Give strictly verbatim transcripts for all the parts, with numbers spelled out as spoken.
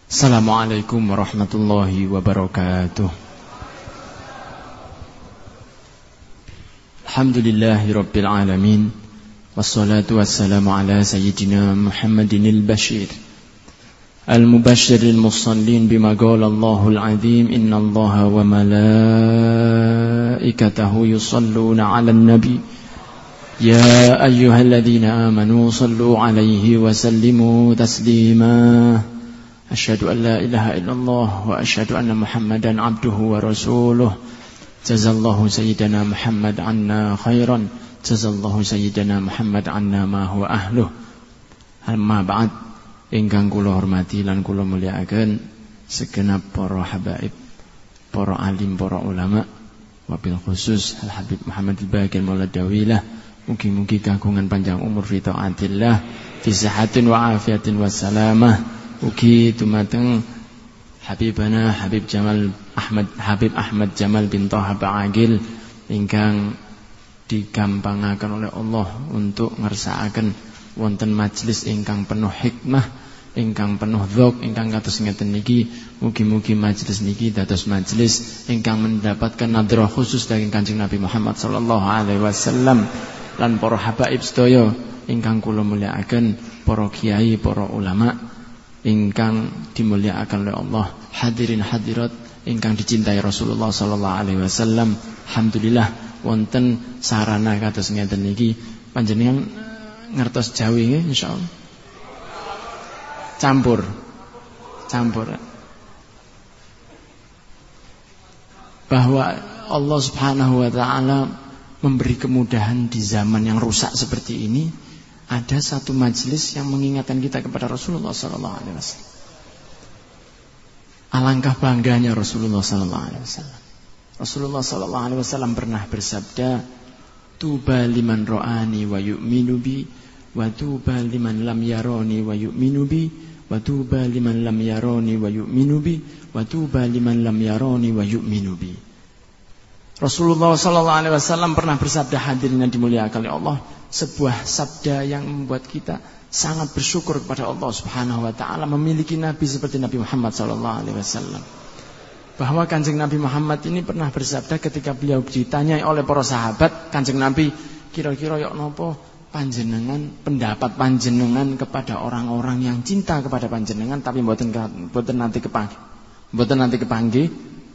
Assalamualaikum warahmatullahi wabarakatuh. Alhamdulillahi rabbil alamin. Wassalatu wassalamu ala sayyidina Muhammadin al-bashir al-mubashir al-musallin bima qala Allahul azim. Inna Allaha wa malaikatahu yusalluna ala nabi ya ayyuhalladzina amanu sallu alaihi wa sallimu taslima. Asyhadu an la ilaha illallah wa asyhadu anna Muhammadan abduhu wa rasuluh. Jazallahu sayyidana Muhammad anna khairan. Jazallahu sayyidana Muhammad anna ma huwa ahluh. Amma ba'd, ingkang kula hormati lan kula mulyakaken segenap para habaib, para alim, para ulama, wabil khusus Al Habib Muhammad al-Baqir Maulad Dawilah. Mugi-mugi kagungan panjang umur fi taatillah, fi sihatin wa afiatin wa salamah. Ugi dumateng Habibana Habib Jamal Ahmad Habib Ahmad Jamal bin Thaha Ba'agil ingkang digampangaken oleh Allah untuk ngersakaken wonten majelis ingkang penuh hikmah, ingkang penuh dzauq, ingkang kados ngeten niki. Mugi-mugi majelis niki dados majelis ingkang mendapatkan nadrah khusus dari Kanjeng Nabi Muhammad sallallahu alaihi wasallam lan para habaib sedaya ingkang kula mulyakaken, para kiai, para ulama ingkang dimuliakan oleh Allah, hadirin hadirat ingkang dicintai Rasulullah sallallahu alaihi wasallam. Alhamdulillah wonten sarana kados ngeten niki. Panjenengan ngertos Jawi nggih insyaallah. Campur. Campur. Bahwa Allah Subhanahu wa taala memberi kemudahan di zaman yang rusak seperti ini. Ada satu majelis yang mengingatkan kita kepada Rasulullah sallallahu alaihi wasallam. Alangkah bangganya Rasulullah sallallahu alaihi wasallam. Rasulullah sallallahu alaihi wasallam pernah bersabda, "Tuba liman ra'ani wa yu'minu bi, wa tuba liman lam yarani wa yu'minu bi, wa tuba liman lam yarani wa yu'minu bi, wa tuba liman lam yarani wa yu'minu bi." Rasulullah sallallahu alaihi wasallam pernah bersabda, hadirin yang dimuliakan oleh Allah, sebuah sabda yang membuat kita sangat bersyukur kepada Allah Subhanahu wa taala memiliki nabi seperti Nabi Muhammad sallallahu alaihi wasallam. Bahwa Kanjeng Nabi Muhammad ini pernah bersabda ketika beliau ditanyai oleh para sahabat, Kanjeng Nabi, kira-kira yok nopo panjenengan, pendapat panjenengan kepada orang-orang yang cinta kepada panjenengan tapi mboten mboten nanti kepanggih. Mboten nanti kepanggih.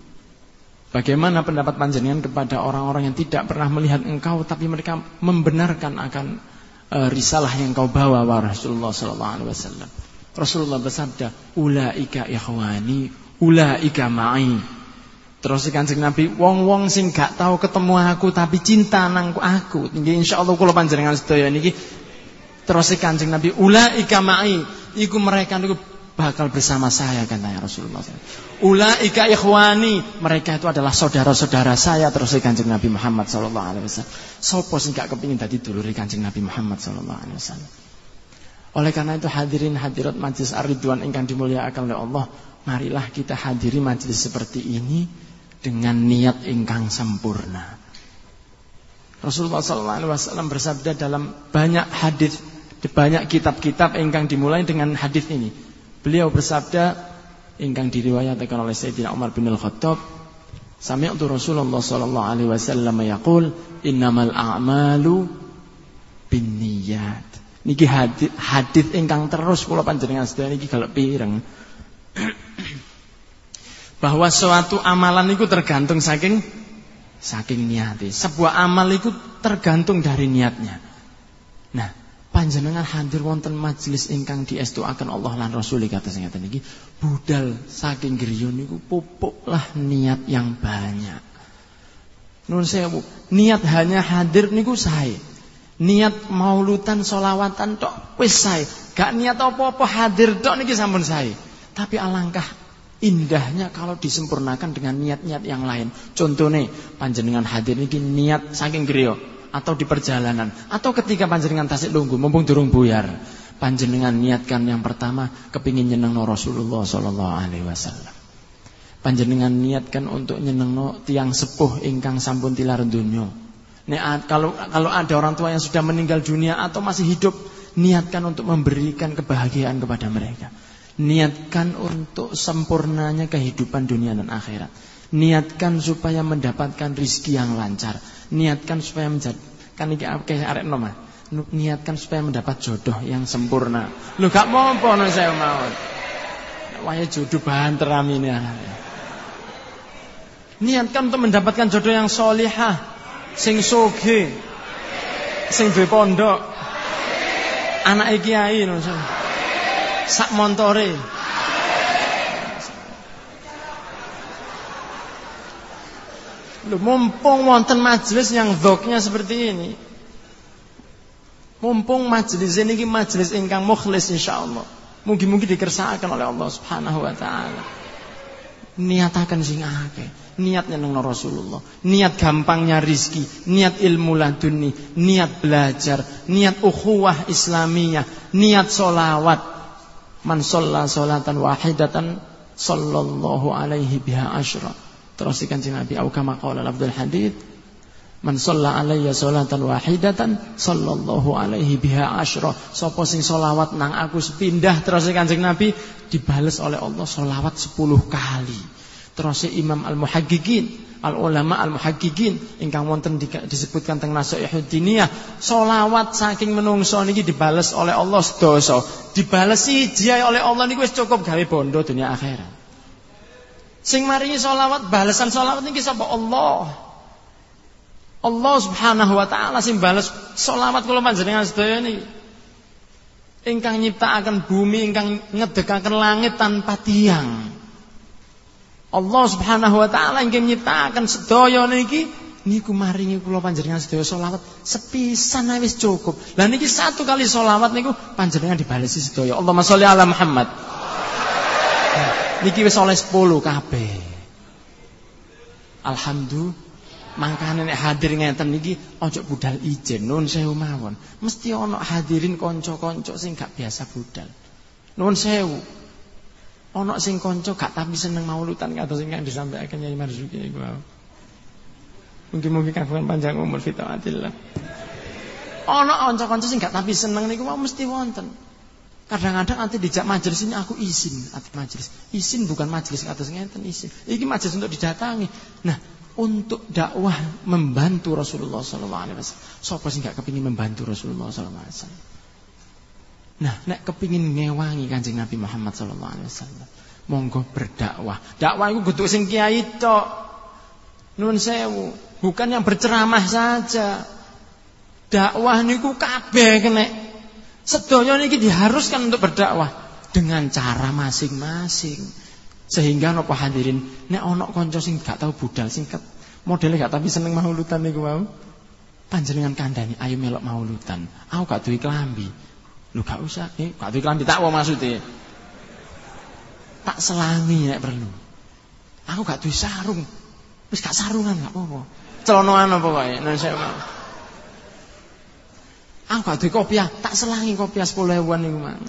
Bagaimana pendapat panjenengan kepada orang-orang yang tidak pernah melihat engkau tapi mereka membenarkan akan uh, risalah yang kau bawa wa Rasulullah sallallahu alaihi wasallam. Rasulullah bersabda, "Ulaika ikhwani, ulaika ma'i." Terus Kanjeng Nabi, wong-wong sing gak tahu ketemu aku tapi cinta nang aku. Nggih insyaallah kula panjenengan sedaya niki. Terus Kanjeng Nabi, "Ulaika ma'i." Iku mereka niku bakal bersama saya, katanya Rasulullah. Ulaika ikhwani, mereka itu adalah saudara-saudara saya. Terus Kanjeng Nabi Muhammad sallallahu alaihi wasallam. Sopo sing gak kepengin dadi dulure Kanjeng Nabi Muhammad sallallahu alaihi wasallam. Oleh karena itu hadirin hadirat majelis Ar-Ridwan ingkang dimuliakan oleh Allah, marilah kita hadiri majelis seperti ini dengan niat ingkang sempurna. Rasulullah sallallahu alaihi wasallam bersabda dalam banyak hadis, banyak kitab-kitab ingkang dimulai dengan hadis ini. Beliau bersabda ingkang diriwayatkan oleh Sayyidina Umar bin Al-Khattab, sami'tu Rasulullah sallallahu alaihi wasallam yaqul, innamal a'malu binniyat. Niki hadis hadis ingkang terus kula panjenengan sedaya niki galak pireng. Bahwa suatu amalan itu tergantung saking saking niate. Sebuah amal itu tergantung dari niatnya. Nah, panjenengan hadir wonten majelis ingkang diestuaken Allah lan Rasul kados ngeten iki, budal saking griya niku pupuklah niat yang banyak. Nun sewu, niat hanya hadir niku sae. Niat maulutan sholawatan tok wis sae. Gak niat apa-apa hadir tok niki sampun sae. Tapi alangkah indahnya kalau disempurnakan dengan niat-niat yang lain. Contohnya panjenengan hadir niki niat saking griya atau di perjalanan atau ketika panjenengan tasik lungguh mumpung durung buyar, panjenengan niatkan yang pertama kepingin nyenengno Rasulullah sallallahu alaihi wasallam. Panjenengan niatkan untuk nyenengno tiang sepuh ingkang sampun tilar donya. Nek kalau kalau ada orang tua yang sudah meninggal dunia atau masih hidup, niatkan untuk memberikan kebahagiaan kepada mereka. Niatkan untuk sempurnanya kehidupan dunia dan akhirat. Niatkan supaya mendapatkan rizki yang lancar. Niatkan supaya menjadi kan iki akeh arek nom. Niatkan supaya mendapat jodoh yang sempurna. Lho gak mompo no saya mawon. Waya jodoh banter amine. Niatkan untuk mendapatkan jodoh yang solihah, sing soge, sing duwe pondok, anake kiai no. Sak montore. Lho mumpung wonten majelis yang dzoknya seperti ini. Mumpung majelis ini iki majelis ingkang mukhlis insyaallah. Mugi-mugi dikersakaken oleh Allah Subhanahu wa taala. Niataken sing akeh. Niat nyeneng Rasulullah, niat gampangnya rizki, niat ilmu laduni, niat belajar, niat ukhuwah Islamiyah, niat solawat. Man sholla sholatan wahidatan sallallahu alaihi biha asyra. Terus Kanjeng Nabi au kama qala Abdul Hadid, man sholla alayya sholatan wahidatan sallallahu alaihi biha asyra. Sapa sing sholawat nang aku sepindah, terus Kanjeng Nabi dibales oleh Allah sholawat sepuluh kali. Terus Imam Al-Muhaqqiqin, Al-Ulama Al-Muhaqqiqin ingkang wonten disebutkan teng Nasihatul Diniyah, selawat saking menungso niki dibales oleh Allah sedasa. Dibales siji oleh Allah niku wis cukup gawe bondo dunia akhirat. Sing maringi selawat, balesan selawat niki sapa? Allah. Allah Subhanahu wa taala sing bales selawat kula panjenengan sedaya niki. Ingkang nyiptakaken bumi, ingkang ngedekaken langit tanpa tiang. Allah Subhanahu wa taala ingkang nyiptakaken sedaya niki niku maringi kula panjenengan sedaya selawat sepisan wis cukup. Lah niki satu kali selawat niku panjenengan dibalesi sedaya. Allahumma sholli ala Muhammad. Nah, niki wis oleh sepuluh kabeh. Alhamdulillah. Mangkane nek hadir ngeten niki ojo budal ijen nuwun sewu mawon. Mesti ana hadirin kanca-kanca sing gak biasa budal. Nuwun sewu. Ana sing kanca gak tapi seneng maulutan kados sing disampaikan Nyai Marzuki niku. Mungkin-mungkin kagungan panjang umur fi taatillah. Ana kanca-kanca sing gak tapi seneng niku mesti wonten. Kadang-kadang nanti dijak majelis ini aku izin, ati majelis. Izin bukan majelis kados ngenten izin. Iki majelis untuk didatangi. Nah, untuk dakwah membantu Rasulullah sallallahu alaihi wasallam. Sapa sing gak kepengin membantu Rasulullah sallallahu alaihi wasallam? Nah, nek kepingin ngewangi Kanjeng Nabi Muhammad sallallahu alaihi wasallam, monggo berdakwah. Dakwah iku kudu sing kiai tok. Nuwun sewu, bukan yang berceramah saja. Dakwah niku kabeh kenek. Sedaya niki diharuskan untuk berdakwah dengan cara masing-masing. Sehingga napa hadirin, nek ana kanca sing gak tau budal singkat, modele gak tapi seneng maulutan niku wau. Panjenengan kandhani, ayo melok maulutan. Aku gak duwe klambi. Lu gak usah, eh, gak duwe klambi tak apa maksudnya. Tak selangi nek perlu. Aku gak duwe sarung. Wis gak sarungan gak apa-apa. Celonoan apa pokoke. Nek saya aku gak duwe kopiah, tak selangi kopiah sepuluh ribuan niku mang.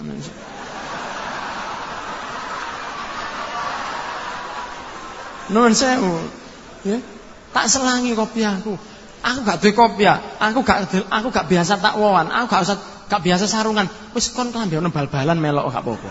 Nuwun sewu. Ya, tak selangi kopiahku. Aku gak duwe kopiah, aku gak aku gak biasa takwawan, aku gak usah gak biasa sarungan. Wis kon klambi ana bal-balan melok gak apa-apa.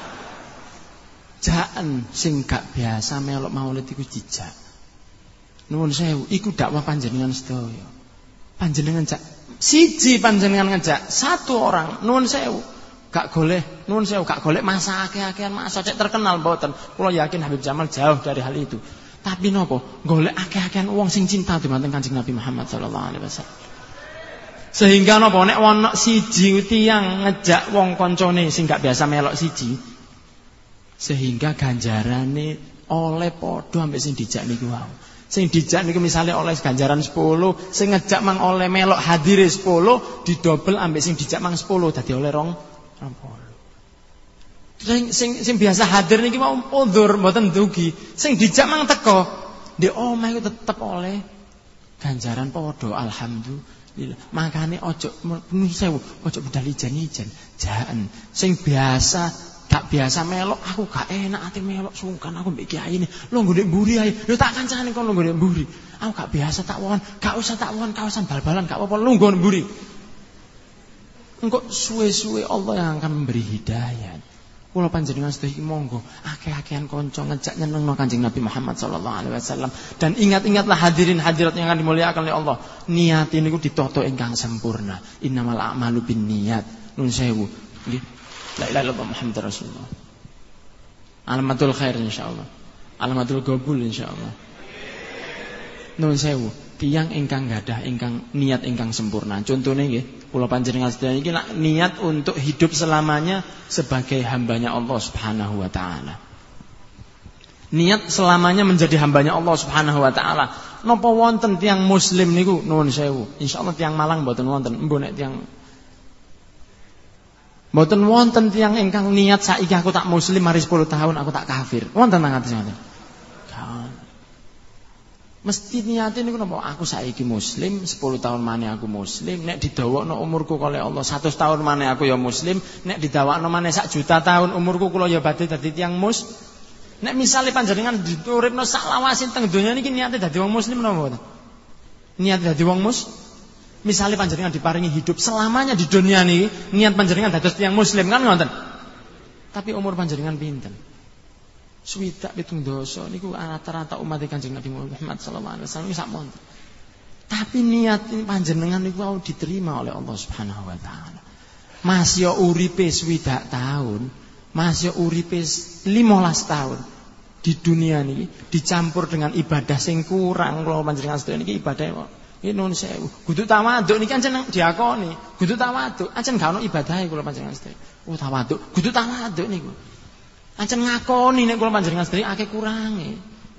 Jaen sing gak biasa melok maulid iku dijak. Nuwun sewu, iku dakwah panjenengan sedaya. Panjenengan jak siji panjenengan ngejak satu orang, nuwun sewu. Gak golek, nuwun sewu gak golek masa akeh-akehan masa cek terkenal mboten. Kula yakin Habib Jamal jauh dari hal itu. Tapi napa? Golek akeh-akehan wong sing cinta dumateng Kanjeng Nabi Muhammad sallallahu alaihi wasallam. Sehingga napa nek ana siji tiyang ngejak wong kancane sing gak biasa melok siji, sehingga ganjarane oleh padha ambek sing dijak niku wau. Sing dijak niku misale oleh ganjaran sepuluh, sing ngejak mang oleh melok hadire sepuluh, didobel ambek sing dijak mang sepuluh dadi oleh rong puluh. Sing sing sing biasa hadir niki mau undur mboten dugi. Sing dijak mang teko, ndek omah iku tetep oleh ganjaran padha alhamdulillah. Makane ojo nuwun sewu, ojo budal ijen-ijen. Jaen sing biasa gak biasa melok, aku gak enak ati melok sungkan aku mbek kiai ini. Lho nggo ndek mburi ae. Lho tak kancane kon lho nggo ndek mburi. Aku gak biasa takwan, gak usah takwan kawasan bal-balan gak apa-apa lho nggo mburi. Engko suwe-suwe Allah yang akan memberi hidayah. Kula panjenengan sedaya iki monggo akeh-akehan kanca ngejak nyenengno Kanjeng Nabi Muhammad sallallahu alaihi wasallam. Dan ingat-ingatlah hadirin hadirat yang akan dimuliakan oleh Allah, niat niku ditata ingkang sempurna. Innamal a'malu binniyat. Nun sewu. Nggih. La ilaha illallah Muhammadur Rasulullah. Alamatul khair insyaallah. Alamatul qabul insyaallah. Nun sewu. Tiyang ingkang gadah ingkang niat ingkang sempurna. Contone nggih, kula panjenengan sedaya iki niat untuk hidup selamanya sebagai hambanya Allah Subhanahu wa taala. Niat selamanya menjadi hambanya Allah Subhanahu wa taala. Napa wonten tiyang muslim niku nuwun sewu. Insyaallah tiyang Malang mboten wonten. Mbok nek tiyang mboten wonten tiyang ingkang niat saiki aku tak muslim mari sepuluh tahun aku tak kafir. Wonten ngaten ngoten. Mesti niatin niku napa aku saiki muslim, sepuluh tahun maneh aku muslim, nek didawakno umurku kalih Allah seratus tahun maneh aku ya muslim, nek didawakno maneh sak juta tahun umurku kula ya badhe dadi tiyang mus. Nek misale panjenengan diuripno sak lawasin teng donya niki niate dadi wong muslim napa mboten? Niat dadi wong mus. Misale panjenengan diparingi hidup selamanya di dunia niki, niat panjenengan dados tiyang muslim kan ngoten. Tapi umur panjenengan pinten? Swidak pitung dosa niku rata-rata umat Kanjeng Nabi Muhammad sallallahu alaihi wasallam sak monten. Tapi niat panjenengan niku mau diterima oleh Allah Subhanahu wa taala. Masya uripe swidak tahun, masya uripe limolas tahun di dunia niki dicampur dengan ibadah sing kurang kula panjenengan sedaya niki ibadah nggih nuwun sewu. Kudu tawaduk niki ancen diakoni, kudu tawaduk, ancen gak ono ibadah kula panjenengan sedaya. Oh tawaduk, kudu tawaduk niku. Ancen ngakoni nek kula panjenengan sedaya akeh kurange.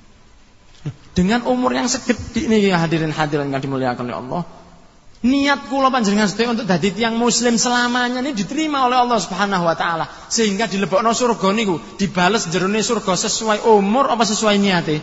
Dengan umur yang segede niki hadirin hadirin kang dimuliakan oleh Allah, niat kula panjenengan sedaya untuk dadi tiyang muslim selamanya ini diterima oleh Allah Subhanahu wa taala sehingga dilebokno surga niku dibales jerone surga sesuai umur apa sesuai niate?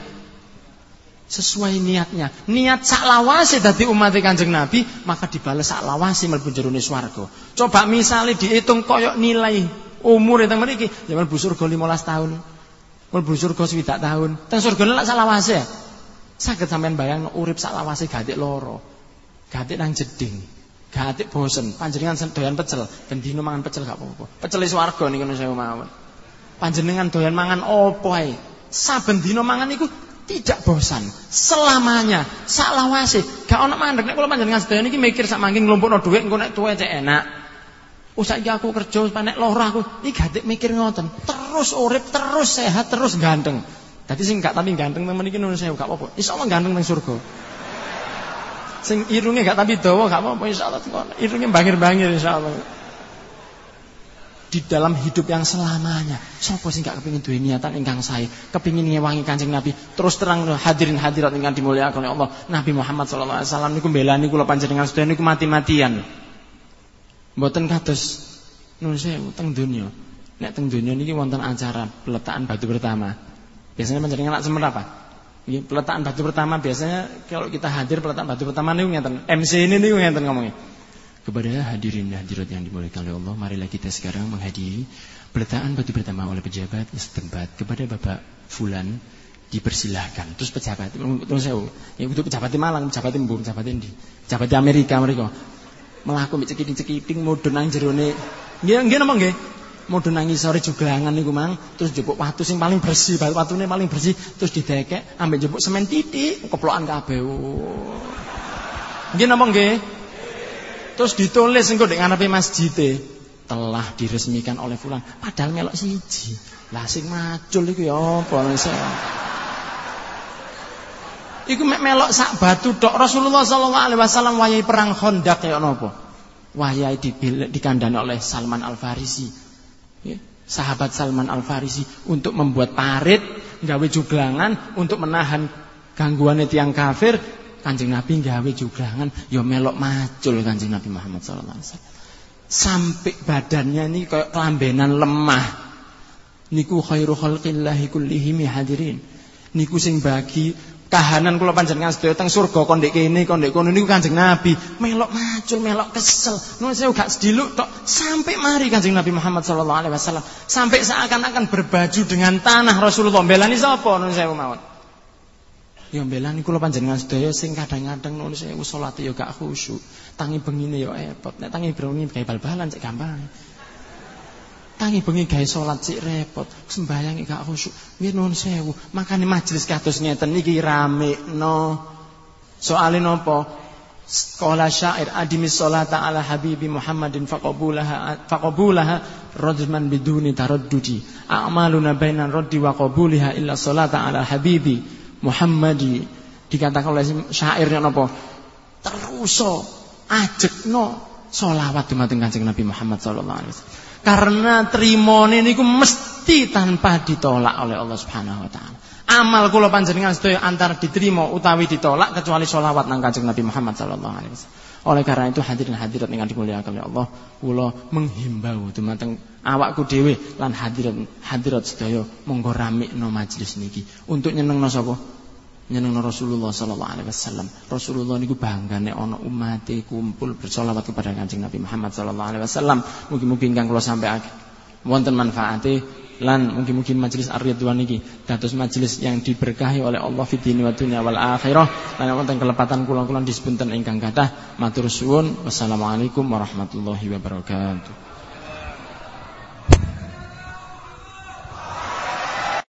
Sesuai niatnya. Niat sak lawase dadi umat Kanjeng Nabi, maka dibales sak lawase mlebu jerone swarga. Coba misale diitung koyok nilai umur teng mriki, ya mlebu surga limolas tahun. Mlebu surga swidak tahun. Teng surga lek sak lawase. Saged sampean bayang urip sak lawase gatik loro. Gatik nang jeding. Gatik bosen, panjenengan doyan pecel, ben dino mangan pecel gak apa-apa. Pecele swarga niku saya mawon. Panjenengan doyan mangan opo ae. Saben dino mangan niku tidak bosan selamanya sak lawase. Gak ono mandek nek kula panjenengan sedaya niki mikir sak mangke nglumpukno dhuwit engko nek tuwe cek enak. Oh saiki aku kerja panek lara aku. Iki gatik mikir ngoten. Terus urip, terus sehat, terus ganteng. Dadi sing gak tapi ganteng temen iki nuwun sewu gak apa-apa. Insyaallah ganteng nang surga. Sing irunge gak tapi dawa gak apa-apa insyaallah. Irunge bangir-bangir insyaallah. Di dalam hidup yang selamanya, sapa sing gak kepengin duwe niatan ingkang sae, kepengin ngewangi Kanjeng Nabi. Terus terang hadirin hadirat ingkang dimulyakaken oleh Allah, Nabi Muhammad sallallahu alaihi wasallam niku mbelani kula panjenengan sedaya niku mati-matian. Mboten kados nun sewu teng donya. Nek teng donya niki wonten acara peletakan batu pertama. Biasanya panjenengan lak semer apa? Nggih, peletakan batu pertama biasanya kalau kita hadir peletakan batu pertama niku ngenten. M C ini niku ngenten ngomongnya. Kepada hadirin dan hadirat yang dimuliakan oleh Allah, marilah kita sekarang menghadiri peletakan batu pertama oleh pejabat setempat. Kepada Bapak Fulan dipersilahkan. Terus pejabat, terus sewu. Ya kudu pejabat di Malang, pejabat di Mbung, pejabat di pejabat di Amerika mereka. Melaku mbek cekiting-cekiting mudhun nang jerone. Nggih nggih napa nggih? Mudhun nang isore juglangan niku mang, terus njupuk watu sing paling bersih, watune paling bersih, terus didekek ambek njupuk semen titik, keplokan kabeh. Nggih napa nggih? Terus ditulis engko ndek ngarepe masjide, telah diresmikan oleh fulan, padahal melok siji. Lah sing macul iku ya apa nese? Iku mek melok sak batu tok. Rasulullah sallallahu alaihi wasallam wayahe perang Khandaq kaya napa? Wayahe dikandani oleh Salman Al-Farisi. Ya, sahabat Salman Al-Farisi untuk membuat parit, gawe juglangan untuk menahan gangguane tiyang kafir. Kanjeng Nabi gawe juglangan ya melok macul Kanjeng Nabi Muhammad sallallahu alaihi wasallam. Sampai badannya ini kayak kelambenan lemah. Niku khairu khalqillahi kullihim hadirin. Niku sing bagi kahanan kula panjenengan sedaya teng surga kon ndek kene kon ndek kono niku Kanjeng Nabi melok macul melok kesel nuwun sewu gak sediluk tok sampai mari Kanjeng Nabi Muhammad sallallahu alaihi wasallam sampai seakan-akan berbaju dengan tanah. Rasulullah belani sapa nuwun sewu mawon ya belani kula panjenengan sedaya sing kadang-kadang nuwun sewu salate ya gak khusyuk tangi bengine ya epot nek tangi bengi gawe bal-balan cek gampang tangi bengi gawe salat sik repot, sembayang gak khusyuk. Nggih nuwun sewu. Makane majelis kados ngeten niki ramekno. Soale napa? Qala syair adimis sholata ala habibi Muhammadin faqabulaha faqabulaha rajman biduni taraddudi a'maluna bainan raddi wa qabuliha illa sholata ala habibi Muhammadi. Dikatakan oleh syairnya napa? Teruso ajekno sholawat dumateng Kanjeng Nabi Muhammad sallallahu alaihi wasallam. Karena trimone niku mesti tanpa ditolak oleh Allah Subhanahu wa taala. Amal kula panjenengan sedaya antara diterima utawi ditolak kecuali sholawat nang Kanjeng Nabi Muhammad sallallahu alaihi wasallam. Oleh karena itu hadirin hadirat ingkang dimulyakaken oleh Allah, kula menghimbau dumateng awakku dhewe lan hadirat hadirat sedaya monggo ramekno majelis niki untuk nyenengno sapa? Nyenengno Rasulullah sallallahu alaihi wasallam. Rasulullah niku banggane ana umate kumpul bersolawat kepada Kanjeng Nabi Muhammad sallallahu alaihi wasallam. Mugi-mugi ingkang kula sampaiake wonten manfaate. Lan mungkin-mungkin majelis ar-ridwan niki dados majelis yang diberkahi oleh Allah fi dini wa dunya wal akhirah. Lan wonten kelepatan kula-kula dispunten ingkang kathah matur suwun. Wassalamualaikum warahmatullahi wabarakatuh.